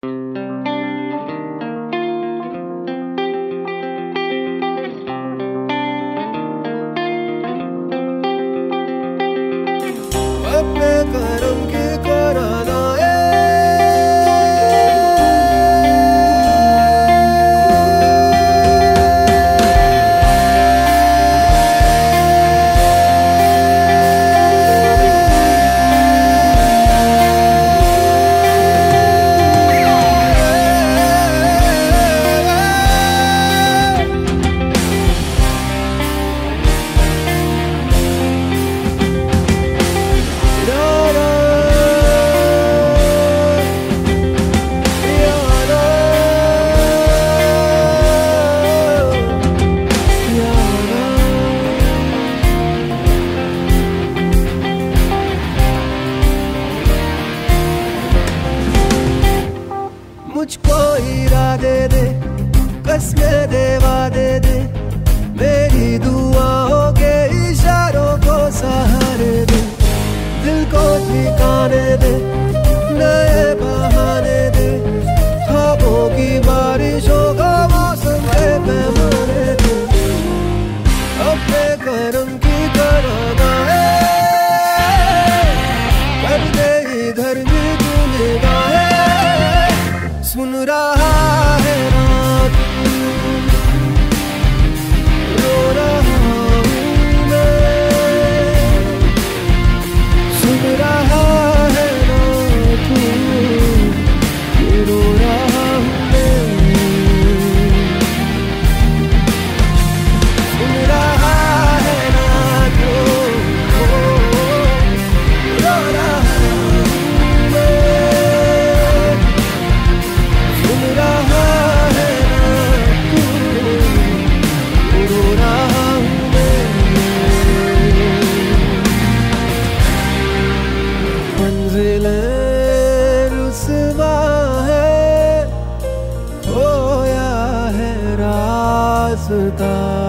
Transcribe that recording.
अपने करम की करानाए मुझको इरादे दे, कसमें दे, वादे दे, मेरी दुआओं के इशारों को सहारे दे, दिल को ठिकाने दे, नए बहाने दे, ख्वाबों की बारिशों का मौसम के पैमाने दे, अपने करम की करानाए कर दे इधर भी तू निगाहें। सुन रहा है रात, रो रहा हूँ मैं, सुन रहा है रात, रो रहा हूँ मैं, सुन रहा है रात, रो रहा हूँ मैं, सुन रहा है रात, रो रहा हूँ मैं। मंजिलें रुस्वा है, खोया है रास्ता।